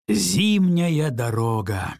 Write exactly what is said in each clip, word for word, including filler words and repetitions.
Зимняя дорога.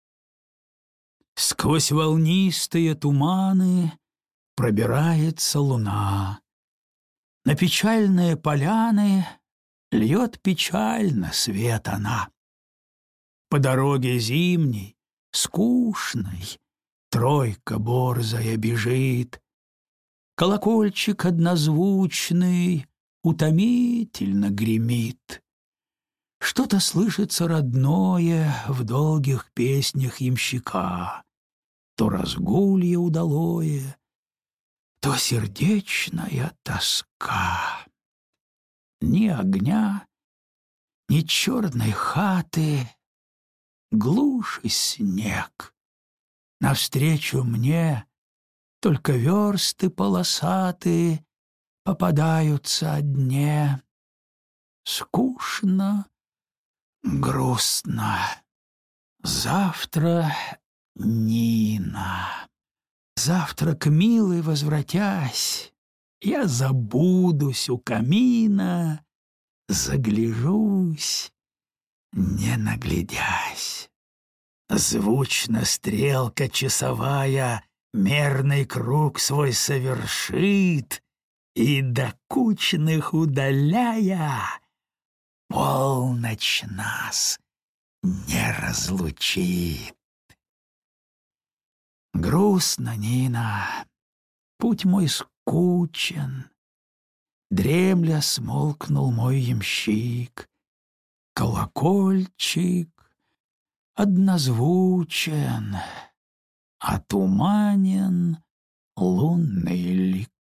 Сквозь волнистые туманы пробирается луна. На печальные поляны льет печально свет она. По дороге зимней, скучной, тройка борзая бежит. Колокольчик однозвучный утомительно гремит. Что-то слышится родное в долгих песнях ямщика, то разгулье удалое, то сердечная тоска. Ни огня, ни черной хаты, глушь и снег. Навстречу мне только версты полосатые попадаются одне. Скучно, грустно. Завтра Нина. Завтра к милой возвратясь, я забудусь у камина, загляжусь, не наглядясь. Звучно стрелка часовая мерный круг свой совершит, и до кучных удаляя полночь нас не разлучит. Грустно, Нина, путь мой скучен, дремля смолкнул мой ямщик. Колокольчик однозвучен, отуманен лунный лик.